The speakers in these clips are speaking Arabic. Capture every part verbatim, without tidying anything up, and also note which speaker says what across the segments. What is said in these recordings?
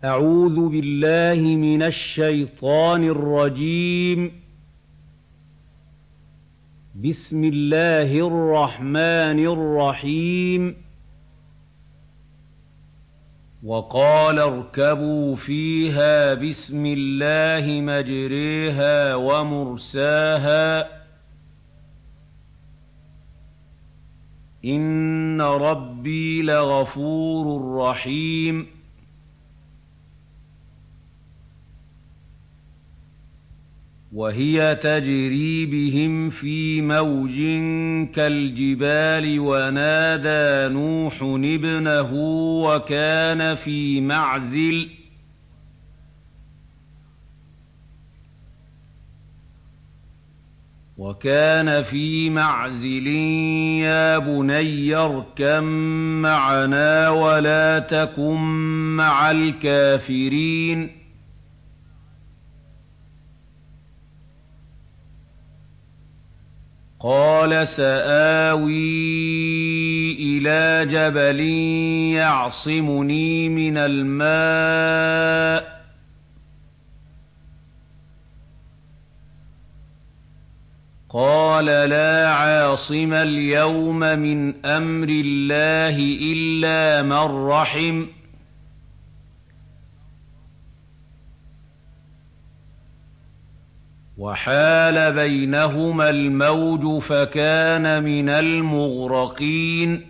Speaker 1: أعوذ بالله من الشيطان الرجيم. بسم الله الرحمن الرحيم. وقال اركبوا فيها بسم الله مجريها ومرساها إن ربي لغفور رحيم. وهي تجري بهم في موج كالجبال ونادى نوح ابنه وكان في معزل وكان في معزل يا بني اركب معنا ولا تكن مع الكافرين. قال سآوي إلى جبل يعصمني من الماء قال لا عاصم اليوم من أمر الله إلا من رحم وحال بينهما الموج فكان من المغرقين.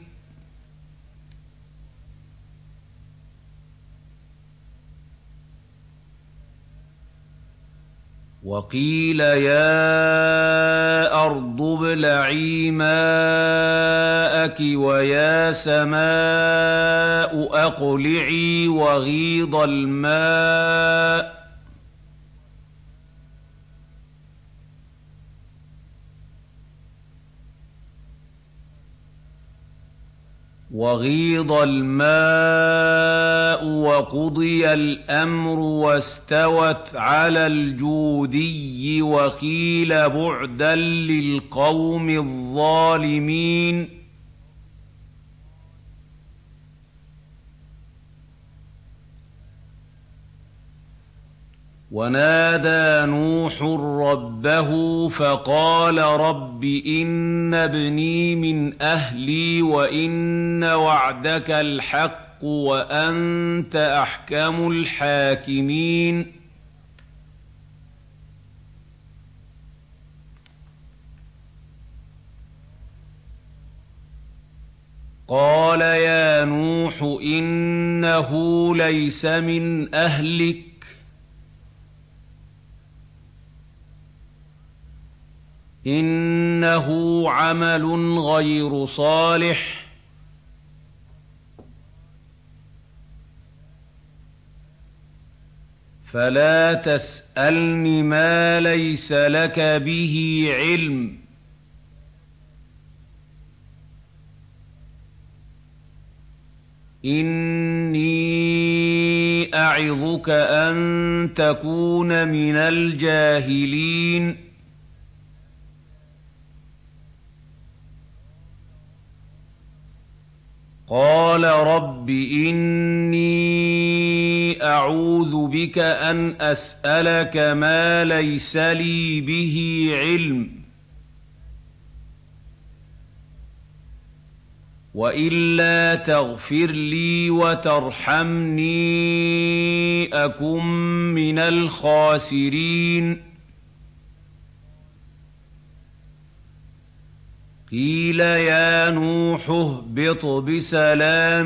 Speaker 1: وقيل يا أرض ابلعي ماءك ويا سماء أقلعي وغيض الماء وغيض الماء وقضي الأمر واستوت على الجودي وقيل بعدا للقوم الظالمين. ونادى نوح ربه فقال رب إن ابني من أهلي وإن وعدك الحق وأنت أحكم الحاكمين. قال يا نوح إنه ليس من أهلك إنه عمل غير صالح فلا تسألن ما ليس لك به علم إني أعظك أن تكون من الجاهلين. قال رب إني أعوذ بك أن أسألك ما ليس لي به علم وإلا تغفر لي وترحمني أكن من الخاسرين. قيل يا نوح اهبط بسلام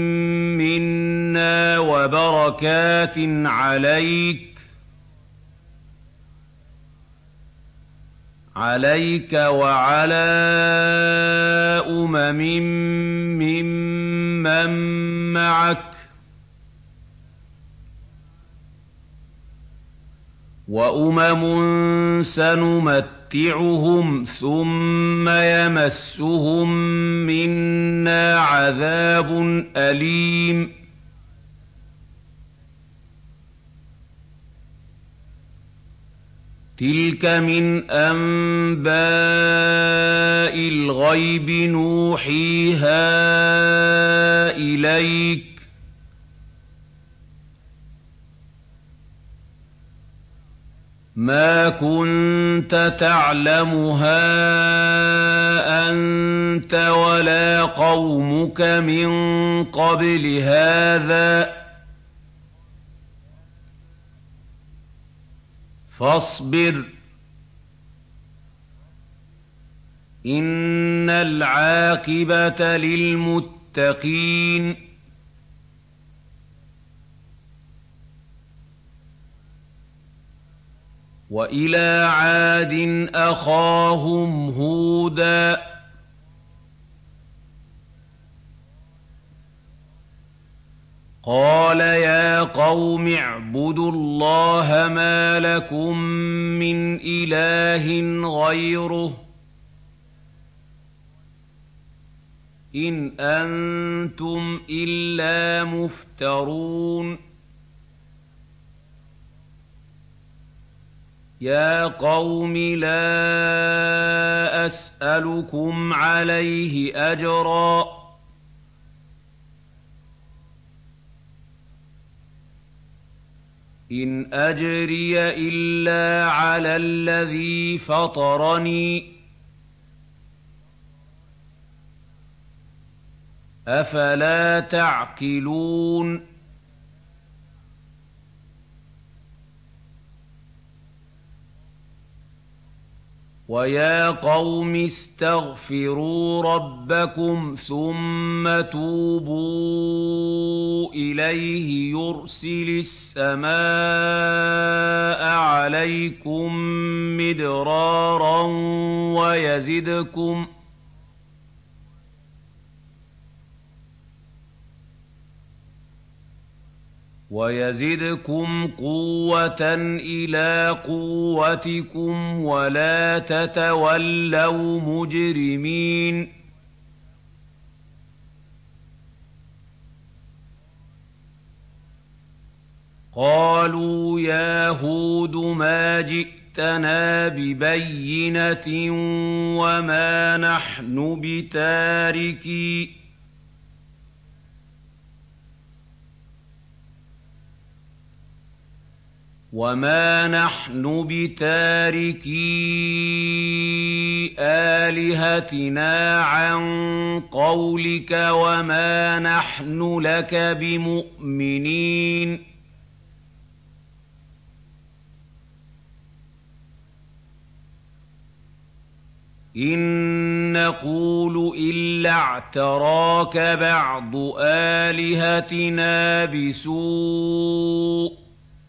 Speaker 1: منا وبركات عليك عليك وعلى أمم ممن معك وأمم سنمتعهم ثم يمسهم منا عذاب أليم. تلك من أنباء الغيب نوحيها إليك مَا كُنتَ تَعْلَمُهَا أَنتَ وَلَا قَوْمُكَ مِن قَبْلِ هَٰذَا ۖ فَاصْبِرْ إِنَّ الْعَاقِبَةَ لِلْمُتَّقِينَ وَإِلَىٰ عَادٍ أَخَاهُمْ هُودًا ۗ قَالَ يَا قَوْمِ اعْبُدُوا اللَّهَ مَا لَكُم مِّنْ إِلَٰهٍ غَيْرُهُ إِنْ أَنتُمْ إِلَّا مُفْتَرُونَ يَا قَوْمِ لَا أَسْأَلُكُمْ عَلَيْهِ أَجْرًا ۖ إِنْ أَجْرِيَ إِلَّا عَلَى الَّذِي فَطَرَنِي ۚ أَفَلَا تَعْقِلُونَ وَيَا قَوْمِ اسْتَغْفِرُوا رَبَّكُمْ ثُمَّ تُوبُوا إِلَيْهِ يُرْسِلِ السَّمَاءَ عَلَيْكُم مِّدْرَارًا وَيَزِدْكُمْ وَيَزِدْكُمْ قُوَّةً إِلَىٰ قُوَّتِكُمْ وَلَا تَتَوَلَّوْا مُجْرِمِينَ قَالُوا يَا هُودُ مَا جِئْتَنَا بِبَيِّنَةٍ وَمَا نَحْنُ بِتَارِكِي وَمَا نَحْنُ بِتَارِكِي آلِهَتِنَا عَن قَوْلِكَ وَمَا نَحْنُ لَكَ بِمُؤْمِنِينَ إِن نَّقُولُ إِلَّا اعْتَرَاكَ بَعْضُ آلِهَتِنَا بِسُوءٍ ۗ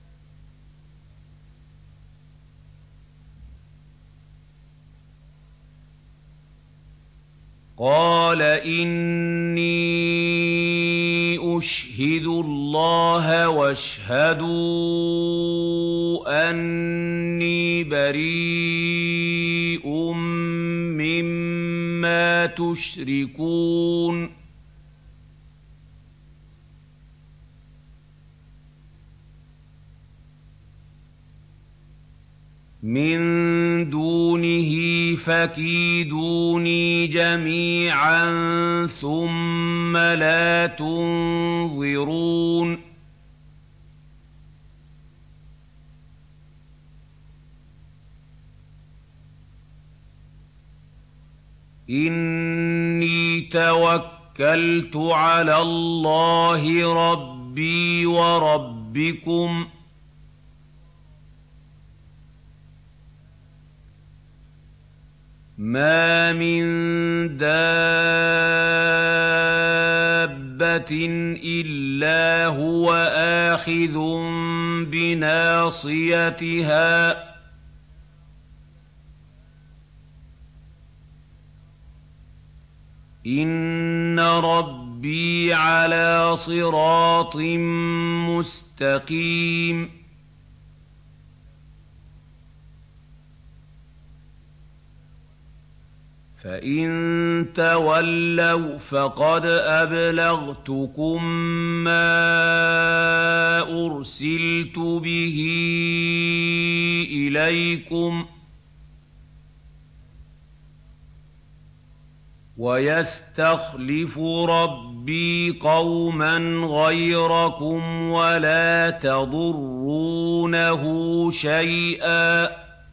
Speaker 1: قَالَ إِنِّي أُشْهِدُ اللَّهَ وَاشْهَدُوا أَنِّي بَرِيءٌ مِّمَّا تُشْرِكُونَ مِن دُونِهِ فَكِيدُونِي جَمِيعًا ثُمَّ لَا تُنظِرُونِ إِنِّي تَوَكَّلْتُ عَلَى اللَّهِ رَبِّي وَرَبِّكُم مَّا مِن دَابَّةٍ إِلَّا هُوَ آخِذٌ بِنَاصِيَتِهَا ۚ إِنَّ رَبِّي عَلَىٰ صِرَاطٍ مُّسْتَقِيمٍ فَإِن تَوَلَّوْا فَقَدْ أَبْلَغْتُكُم مَّا أُرْسِلْتُ بِهِ إِلَيْكُمْ ۚ وَيَسْتَخْلِفُ رَبِّي ربي قوما غيركم ولا تضرونه شيئا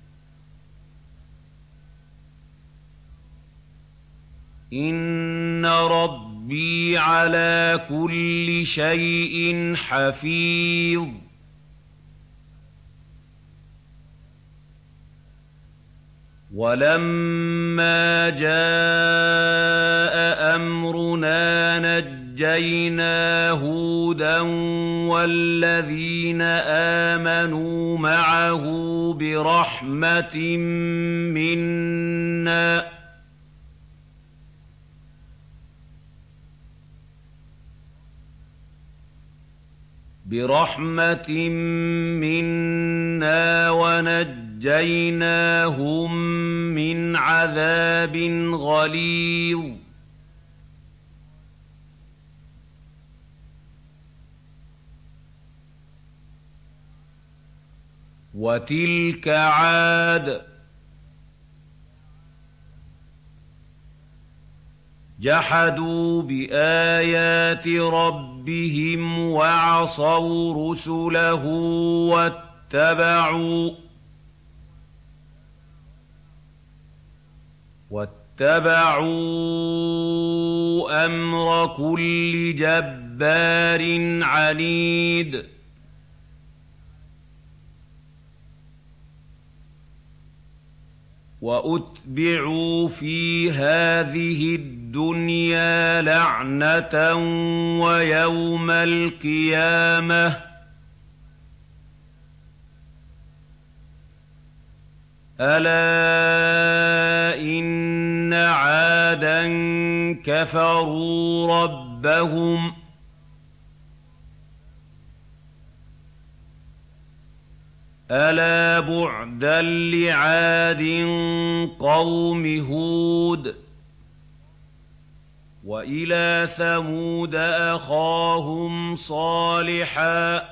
Speaker 1: إن ربي على كل شيء حفيظ ولما جاء أمرنا نجينا هودا والذين آمنوا معه برحمة منا برحمة منا ونجيناهم من عذاب غليظ وتلك عاد جحدوا بآيات ربهم وعصوا رسله واتبعوا واتبعوا أمر كل جبار عنيد وأتبعوا في هذه الدنيا لعنة ويوم القيامة ألا إن عادا كفروا ربهم ألا بعدا لعاد قوم هود وإلى ثمود أخاهم صالحا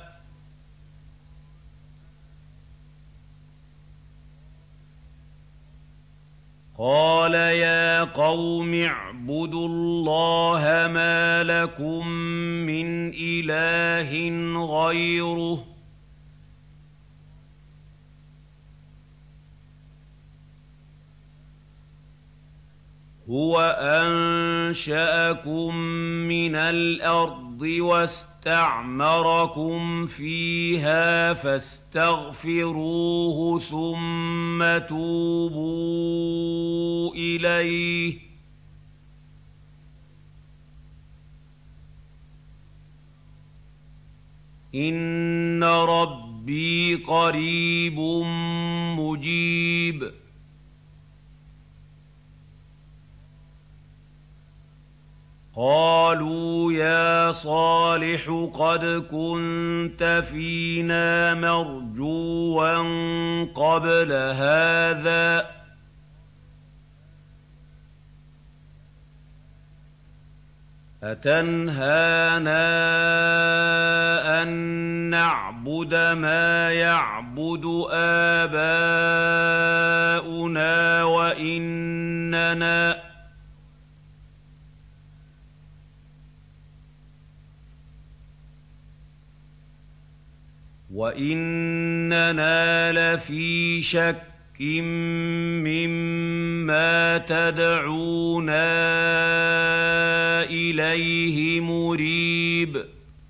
Speaker 1: قال يا قوم اعبدوا الله ما لكم من إله غيره هو أنشأكم من الأرض واستعمركم فيها فاستغفروه ثم توبوا إليه إن ربي قريب مجيب قالوا يا صالح قد كنت فينا مرجوا قبل هذا أتنهانا أن نعبد ما يعبد آباؤنا وإننا وإننا لفي شك مما تدعونا إليه مريب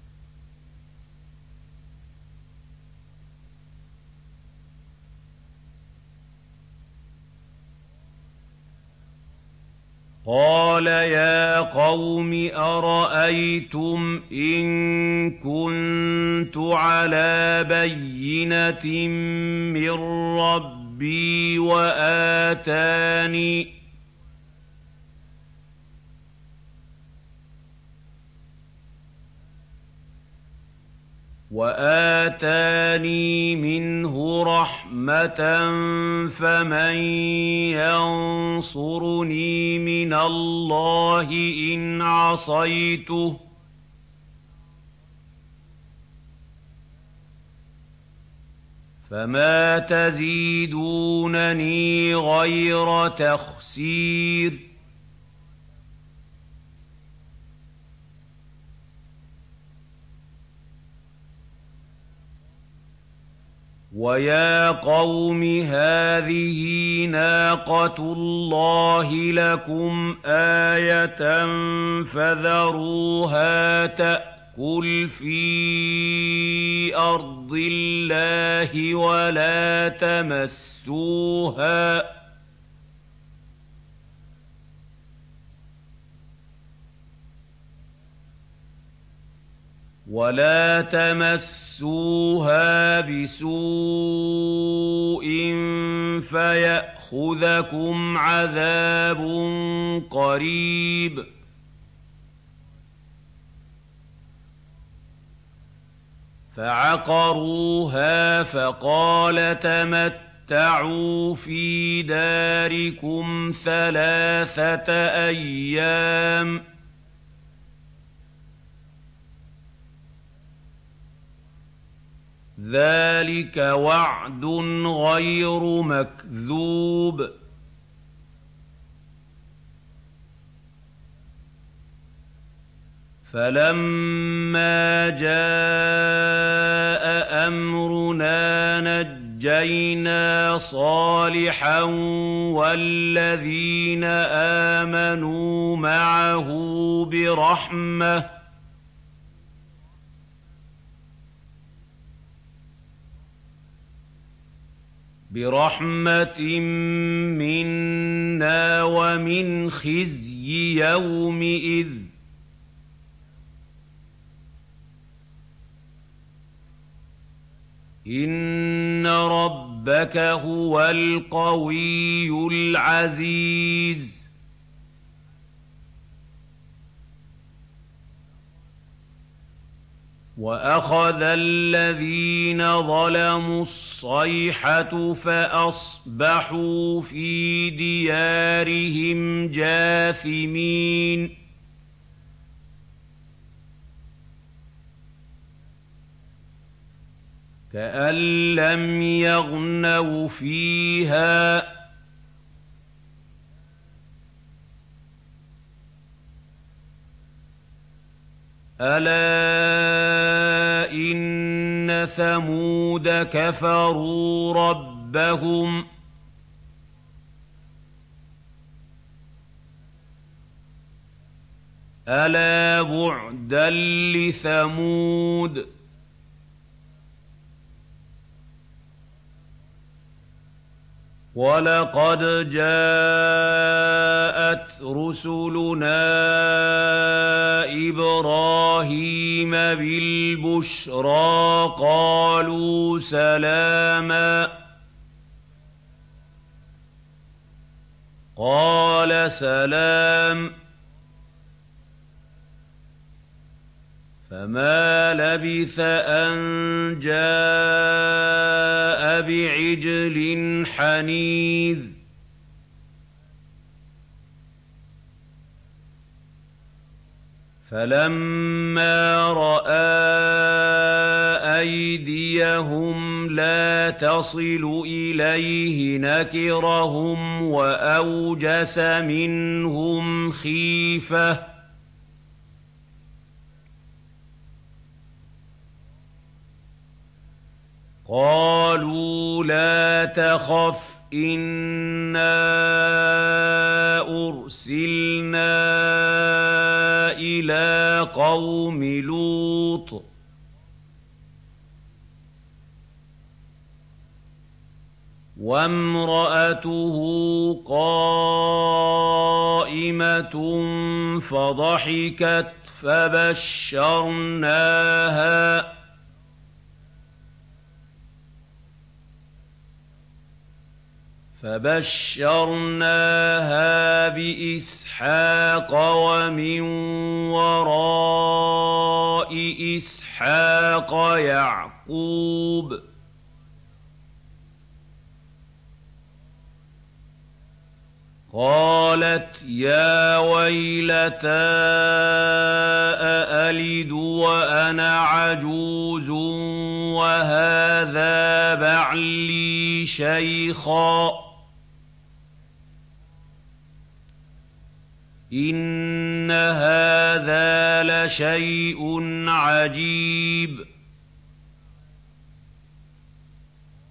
Speaker 1: قال يا قوم أرأيتم إن كنت على بينة من ربي وآتاني وآتاني منه رحمة فمن ينصرني من الله إن عصيته فما تزيدونني غير تخسير وَيَا قَوْمِ هَٰذِهِ نَاقَةُ اللَّهِ لَكُمْ آيَةً فَذَرُوهَا تَأْكُلْ فِي أَرْضِ اللَّهِ وَلَا تَمَسُّوهَا وَلَا تَمَسُّوهَا بِسُوءٍ فَيَأْخُذَكُمْ عَذَابٌ قَرِيبٌ فَعَقَرُوهَا فَقَالَ تَمَتَّعُوا فِي دَارِكُمْ ثَلَاثَةَ أَيَّامٍ ذَٰلِكَ وَعْدٌ غَيْرُ مَكْذُوبٍ فَلَمَّا جَاءَ أَمْرُنَا نَجَّيْنَا صَالِحًا وَالَّذِينَ آمَنُوا مَعَهُ بِرَحْمَةٍ برحمة منا ومن خزي يومئذ إن ربك هو القوي العزيز وَأَخَذَ الَّذِينَ ظَلَمُوا الصَّيْحَةُ فَأَصْبَحُوا فِي دِيَارِهِمْ جَاثِمِينَ كَأَن لَّمْ يَغْنَوْا فِيهَا أَلَا إِنَّ ثَمُودَ كَفَرُوا رَبَّهُمْ أَلَا بُعْدًا لِّثَمُودَ وَلَقَدْ جَاءَتْ رُسُلُنَا إِبْرَاهِيمَ بِالْبُشْرَىٰ قَالُوا سَلَامًا قَالَ سَلَامٌ فَمَا لَبِثَ أَن جَاءَ بِعِجْلٍ حَنِيذٍ فَلَمَّا رَأَىٰ أَيْدِيَهُمْ لَا تَصِلُ إِلَيْهِ نَكِرَهُمْ وَأَوْجَسَ مِنْهُمْ خِيفَةً قَالُوا لَا تَخَفْ إِنَّا أُرْسِلْنَا إِلَىٰ قَوْمِ لُوطٍ وَامْرَأَتُهُ قَائِمَةٌ فَضَحِكَتْ فَبَشَّرْنَاهَا فَبَشَّرْنَاهَا بِإِسْحَاقَ وَمِن وَرَاءِ إِسْحَاقَ يَعْقُوبَ قَالَتْ يَا وَيْلَتَىٰ أَأَلِدُ وَأَنَا عَجُوزٌ وَهَٰذَا بَعْلِي شَيْخًا إِنَّ هَٰذَا لَشَيْءٌ عَجِيبٌ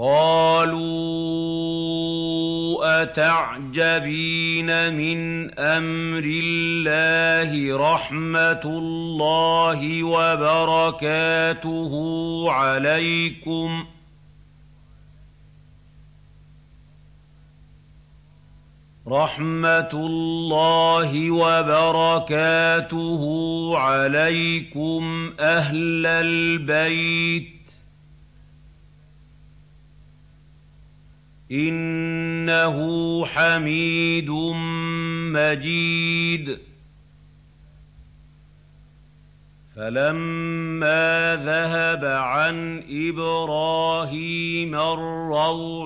Speaker 1: قَالُوا أَتَعْجَبِينَ مِنْ أَمْرِ اللَّهِ رَحْمَتُ اللَّهِ وَبَرَكَاتُهُ عَلَيْكُمْ رحمة الله وبركاته عليكم أهل البيت إنه حميد مجيد. فلما ذهب عن إبراهيم الروع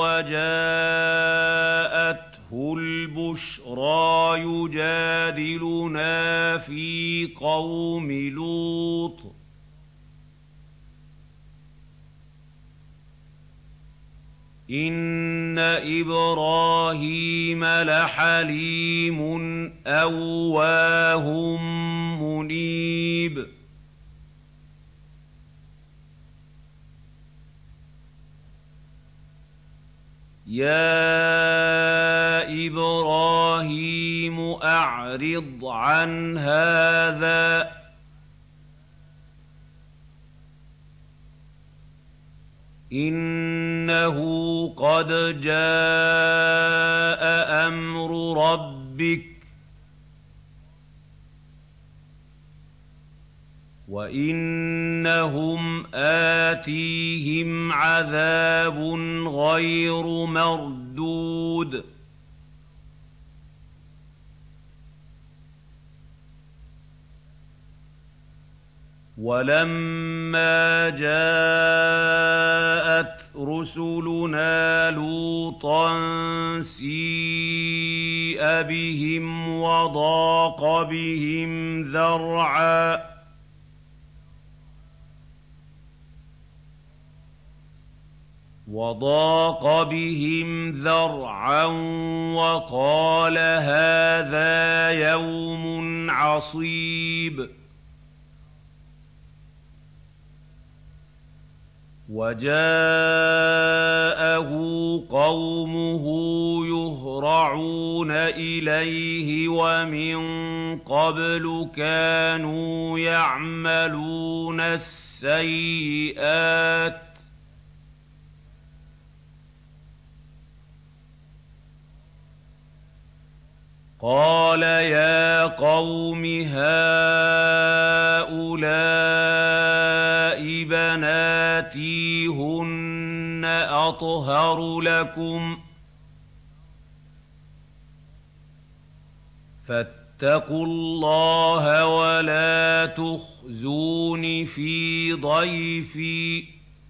Speaker 1: وجاءته البشرى يجادلنا في قوم لوط إن إبراهيم لحليم أواه منيب. يا إبراهيم أعرض عن هذا إنه قد جاء أمر ربك وإنهم آتيهم عذاب غير مردود. ولما جاءت رسلنا لوطا سيء بهم وضاق بهم ذرعا وضاق بهم ذرعا وقال هذا يوم عصيب. وجاءه قومه يهرعون إليه ومن قبل كانوا يعملون السيئات قال يا قوم هؤلاء بناتي هن أطهر لكم فاتقوا الله ولا تخزون في ضيفي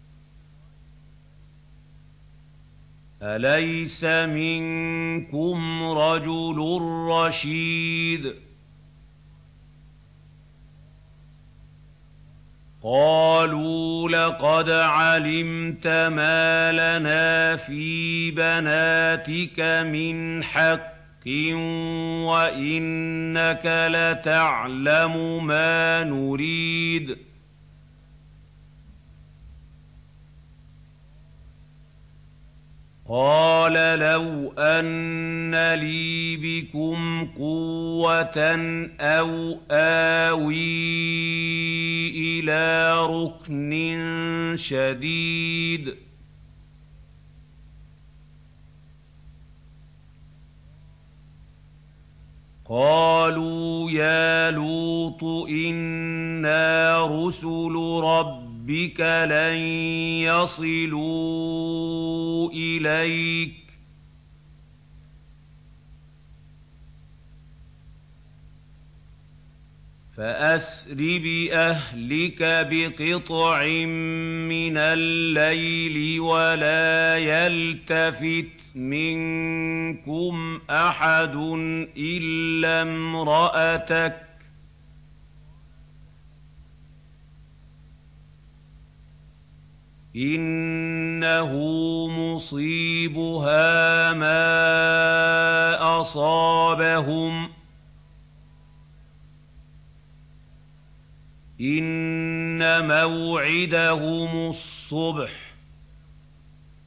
Speaker 1: أليس منكم رجل رشيد. قالوا لقد علمت ما لنا في بناتك من حق وإنك لتعلم ما نريد قال لو أن لي بكم قوة أو آوي إلى ركن شديد قالوا يا لوط إنا رسل ربك بك لن يصلوا إليك فأسر بأهلك بقطع من الليل ولا يلتفت منكم أحد إلا امرأتك إنه مصيبها ما أصابهم إن موعدهم الصبح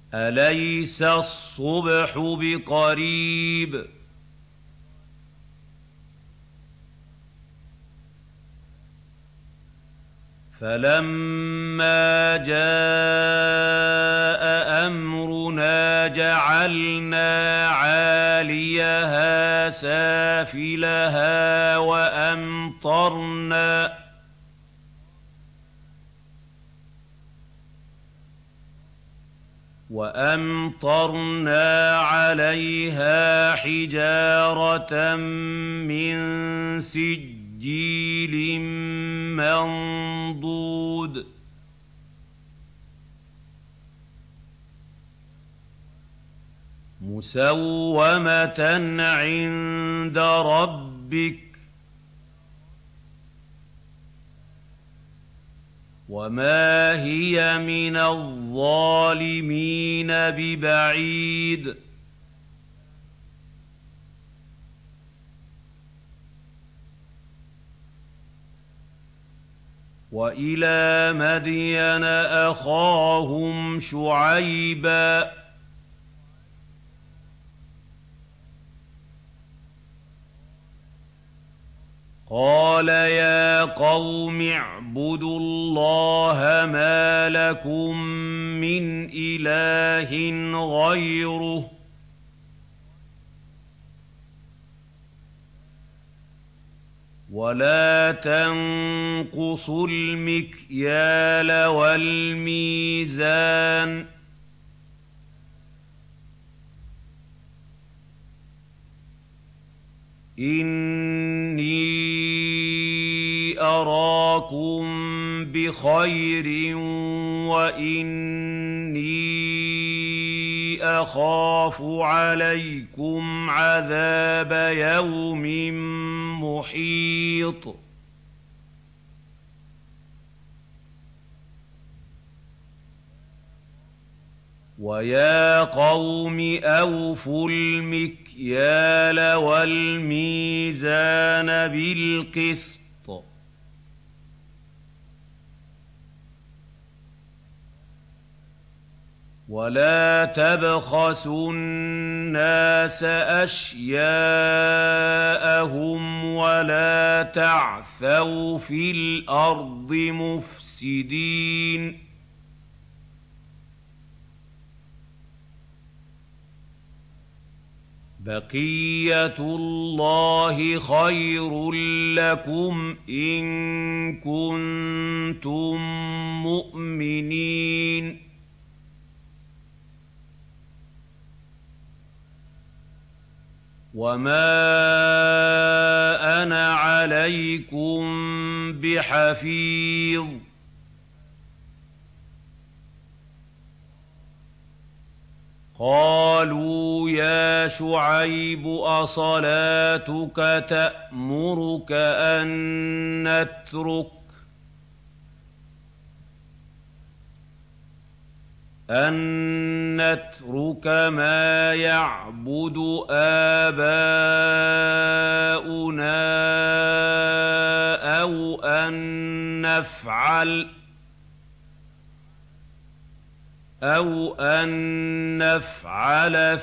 Speaker 1: أليس الصبح بقريب فلما جاء أمرنا جعلنا عاليها سافلها وأمطرنا وأمطرنا عليها حجارة من سجيل منضود مسومة عند ربك وما هي من الظالمين ببعيد وإلى مدين أخاهم شعيبا قال يا قوم اعبدوا الله ما لكم من إله غيره ولا تنقصوا المكيال والميزان إني أراكم بخير وإني أخاف عليكم عذاب يوم محيط ويا قوم أوفوا المكيال والميزان بالقسط ولا تبخسوا الناس أشياءهم ولا تعثوا في الأرض مفسدين بقية الله خير لكم إن كنتم مؤمنين وما أنا عليكم بحفيظ قالوا يا شعيب أصلاتك تأمرك أن نترك أن نترك ما يعبد آباؤنا أو أن نفعل أو أن نفعل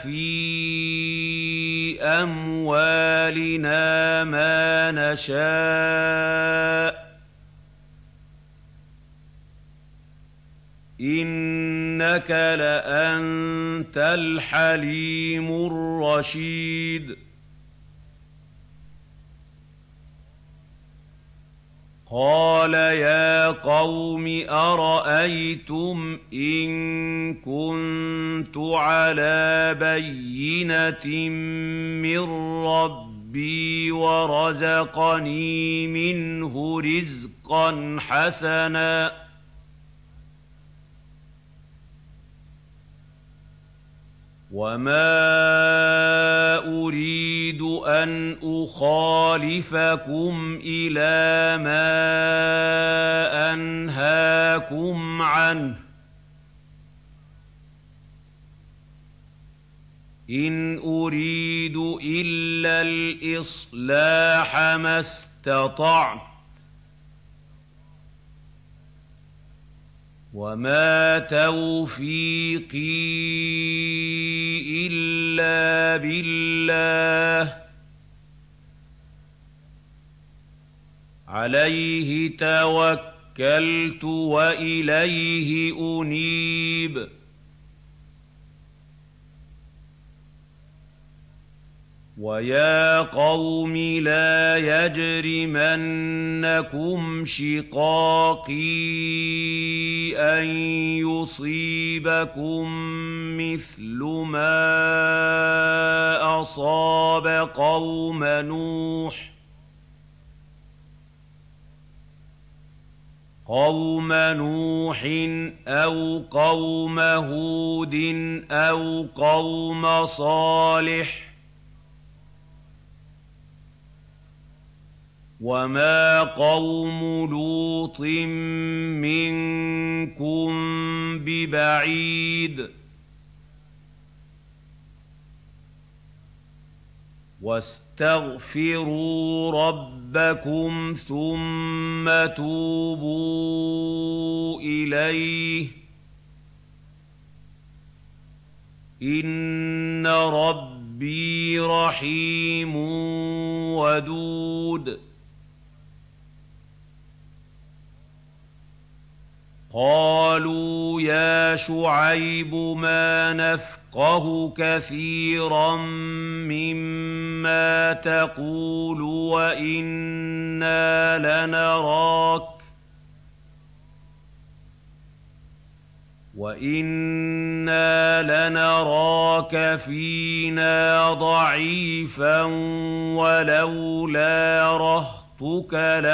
Speaker 1: في أموالنا ما نشاء إنك لأنت الحليم الرشيد قال يا قوم أرأيتم إن كنت على بينة من ربي ورزقني منه رزقا حسنا وما أريد أن أخالفكم إلى ما أنهاكم عنه إن أريد إلا الإصلاح ما استطعت وما توفيقي إلا بالله عليه توكلت وإليه أنيب ويا قوم لا يجرمنكم شقاقي أن يصيبكم مثل ما أصاب قوم نوح قوم نوح أو قوم هود أو قوم صالح وما قوم لوط منكم ببعيد واستغفروا ربكم ثم توبوا إليه إن ربي رحيم ودود قالوا يا شعيب ما نفقه كثيرا مما تقول وإنا لنراك وإنا لنراك فينا ضعيفا ولولا رهطك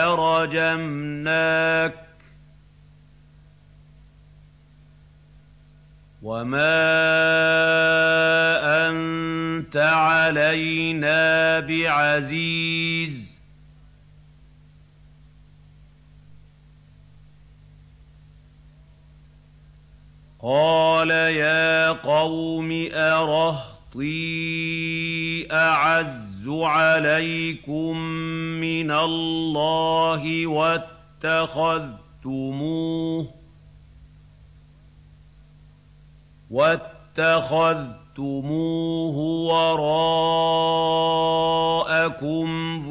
Speaker 1: لرجمناك وما أنت علينا بعزيز قال يا قوم أرهطي أعز عليكم من الله واتخذتموه واتخذتموه وراءكم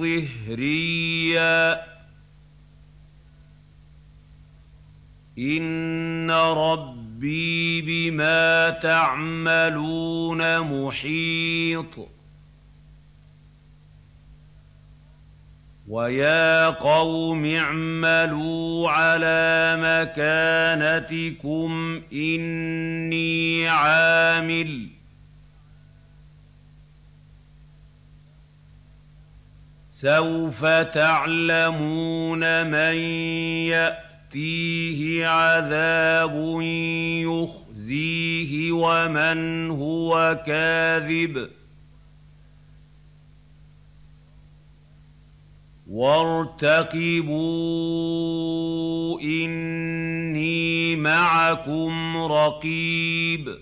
Speaker 1: ظهريا إن ربي بما تعملون محيط ويا قوم اعملوا على مكانتكم إني عامل سوف تعلمون من يأتيه عذاب يخزيه ومن هو كاذب وارتقبوا إني معكم رقيب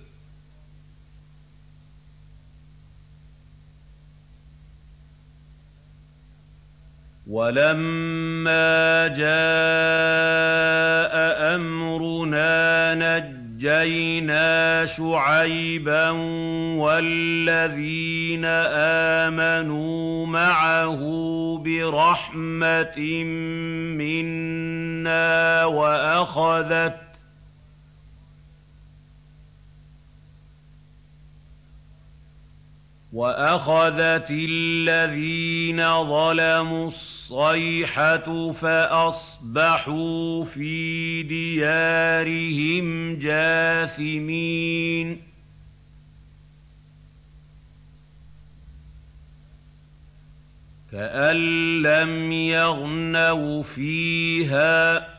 Speaker 1: ولما جاء أمرنا نجينا شعيبا والذين آمنوا معه برحمة منا وأخذت وأخذت الذين ظلموا الصيحة فأصبحوا في ديارهم جاثمين كأن لم يغنوا فيها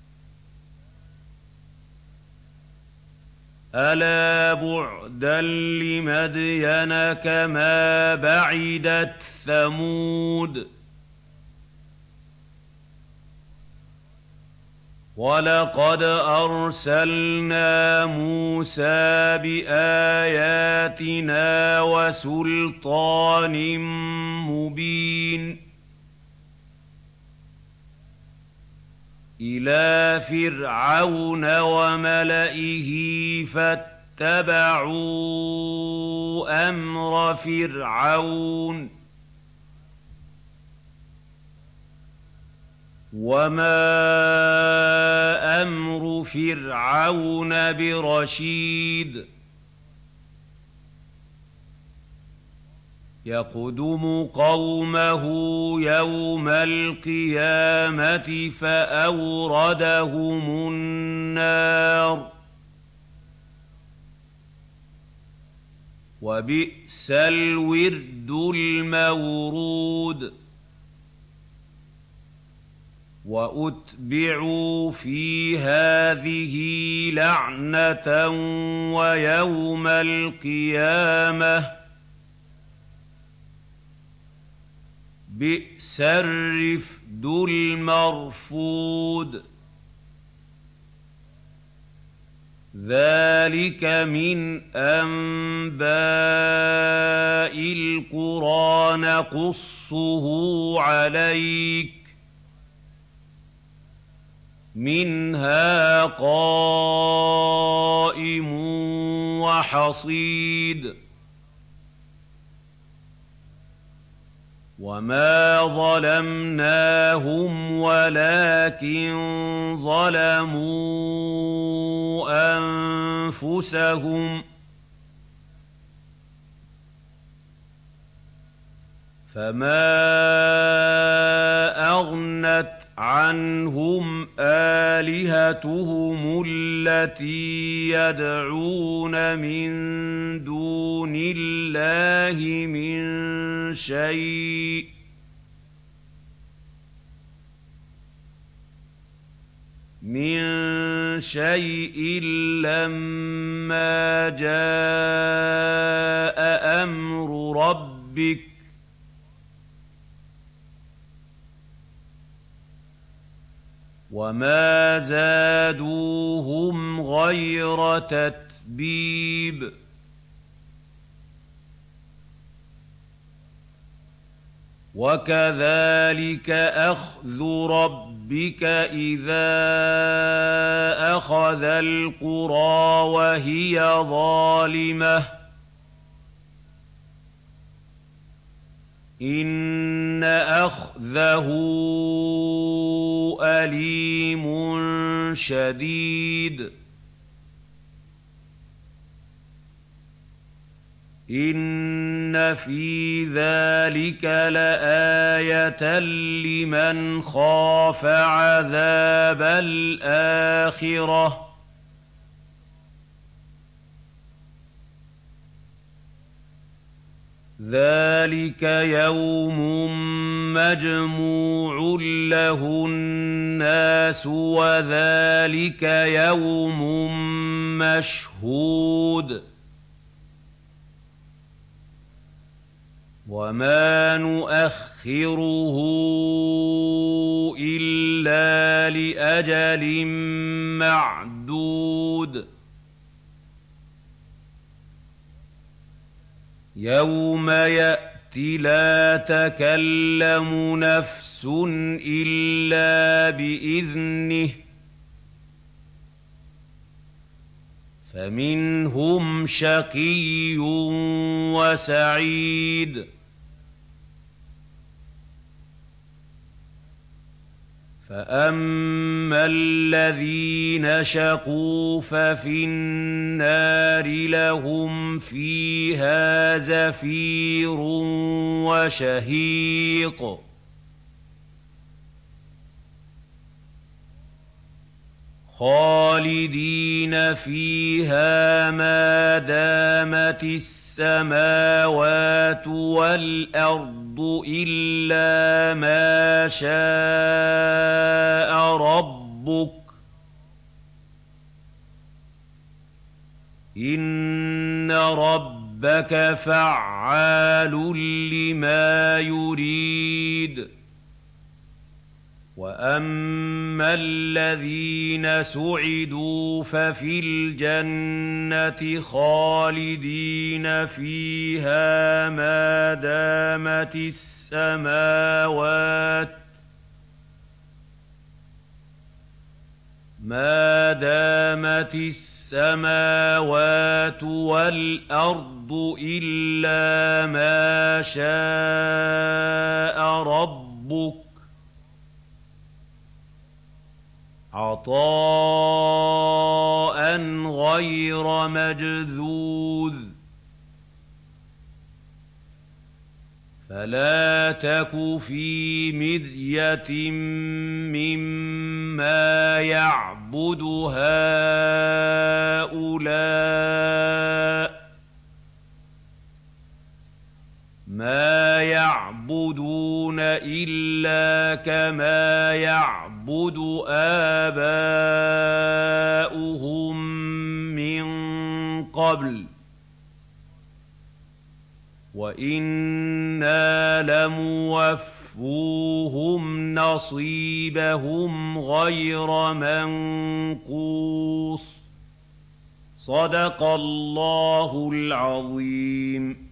Speaker 1: ألا بعدا لمدين كما بعدت ثمود ولقد أرسلنا موسى بآياتنا وسلطان مبين إِلَىٰ فِرْعَوْنَ وَمَلَئِهِ فَاتَّبَعُوا أَمْرَ فِرْعَوْنَ ۖ وَمَا أَمْرُ فِرْعَوْنَ بِرَشِيدٍ يَقْدُمُ قَوْمَهُ يَوْمَ الْقِيَامَةِ فَأَوْرَدَهُمُ النَّارَ ۖ وَبِئْسَ الْوِرْدُ الْمَوْرُودُ وَأُتْبِعُوا فِي هَٰذِهِ لَعْنَةً وَيَوْمَ الْقِيَامَةِ ۚ بِئْسَ الرِّفْدُ الْمَرْفُودُ ذَٰلِكَ مِنْ أَنبَاءِ الْقُرَىٰ نَقُصُّهُ عَلَيْكَ ۖ مِنْهَا قَائِمٌ وَحَصِيدٌ وَمَا ظَلَمْنَاهُمْ وَلَٰكِن ظَلَمُوا أَنفُسَهُمْ ۖ فَمَا أَغْنَتْ عَنْهُمْ آلِهَتُهُمُ الَّتِي يَدْعُونَ مِن دُونِ اللَّهِ مِن شَيْءٍ مِّن شَيْءٍ لَّمَّا جَاءَ أَمْرُ رَبِّكَ ۖ وَمَا زَادُوهُمْ غَيْرَ تَتْبِيبٍ وَكَذَٰلِكَ أَخْذُ رَبِّكَ إِذَا أَخَذَ الْقُرَىٰ وَهِيَ ظَالِمَةٌ ۚ إِنَّ أَخْذَهُ أَلِيمٌ شَدِيدٌ إِنَّ فِي ذَٰلِكَ لَآيَةً لِّمَنْ خَافَ عَذَابَ الْآخِرَةِ ۚ ذَٰلِكَ يَوْمٌ مَّجْمُوعٌ لَّهُ النَّاسُ وَذَٰلِكَ يَوْمٌ مَّشْهُودٌ وَمَا نُؤَخِّرُهُ إِلَّا لِأَجَلٍ مَّعْدُودٍ يَوْمَ يَأْتِ لَا تَكَلَّمُ نَفْسٌ إِلَّا بِإِذْنِهِ ۚ فَمِنْهُمْ شَقِيٌّ وَسَعِيدٌ فَأَمَّا الَّذِينَ شَقُوا فَفِي النَّارِ لَهُمْ فِيهَا زَفِيرٌ وَشَهِيقٌ خَالِدِينَ فِيهَا مَا دَامَتِ السَّمَاوَاتُ وَالْأَرْضُ إِلَّا مَا شَاءَ رَبُّكَ ۚ إِنَّ رَبَّكَ فَعَّالٌ لِّمَا يُرِيدُ وَأَمَّا الَّذِينَ سُعِدُوا فَفِي الْجَنَّةِ خَالِدِينَ فِيهَا مَا دَامَتِ السَّمَاوَاتُ ما دامت السماوات والأرض إلا ما شاء ربك عطاء غير مجذوذ فلا تك في مرية مما يعبد هؤلاء ما يعبدون إلا كما يعبد آباؤهم من قبل وإنا لموفوهم نصيبهم غير منقوص صدق الله العظيم.